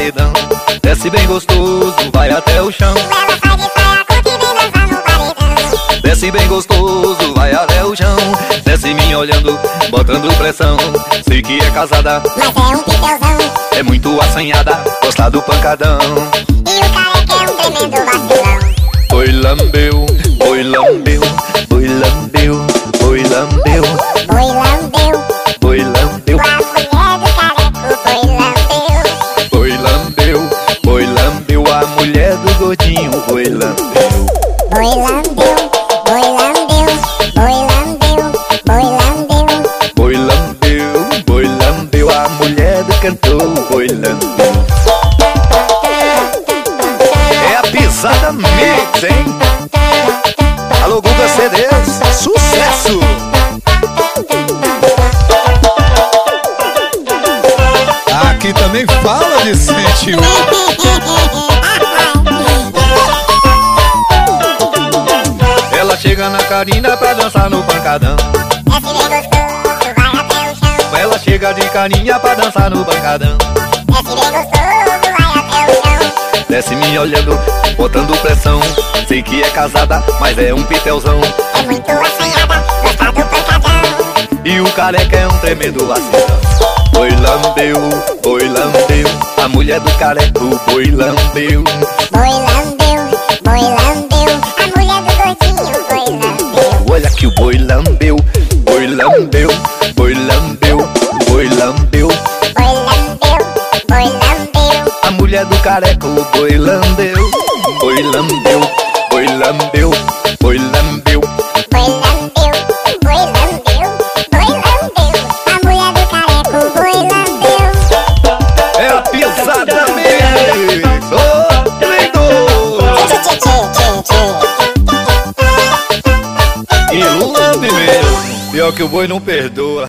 paredão. Desce bem gostoso, vai até o chão. Ela sai de saia curta e vem dançar no paredão. Desce bem gostoso, vai até o chão. Desce me olhando, botando pressão. Sei que é casada, Mas é um pitelzão. é muito assanhada, gosta do pancadão. E o careca é um tremendo vacilão. Oi lambeu, oi lambeu, oi lambeu, oi lambeu, Oi lambeu, oi lambeu, a mulher do careco foi lambeu. oi lambeu, oi lambeu, a mulher do gordinho foi lambeu. Oi lambeu, oi lambeu, oi lambeu, oi lambeu. Oi lambeu, oi lambeu, a mulher do cantor foi lambeu. É a pisada mix, hein? Alô Guga CDs, sucesso! Aqui também fala de sentimento. Ela chega na Karina pra dançar no pancadão. Desce bem gostoso, vai até o chão. Ela chega de carinha pra dançar no pancadão. Desce bem gostoso, vai até o chão. Desce me olhando, botando pressão. Sei que é casada, mas é um pitelzão. É muito assanhada, gosta do pancadão. E o careca é um tremendo vacilão. Oi lambeu, oi lambeu, a mulher do careco boi lambeu. Boi lambeu, boi lambeu, a mulher do gordinho foi lambeu. Olha que o boi lambeu, boi lambeu, boi lambeu, boi lambeu. Boi lambeu, boi lambeu. A mulher do careco boi lambeu. Boi lambeu, boi lambeu, boi lambeu. Boi lambeu, boi lambeu, boi lambeu. A mulher do careco boi lambeu. É a pisada mix, ô lindo! Tchê, tchê, tchê, tchê, tchê. E lambe mesmo, pior que o boi não perdoa.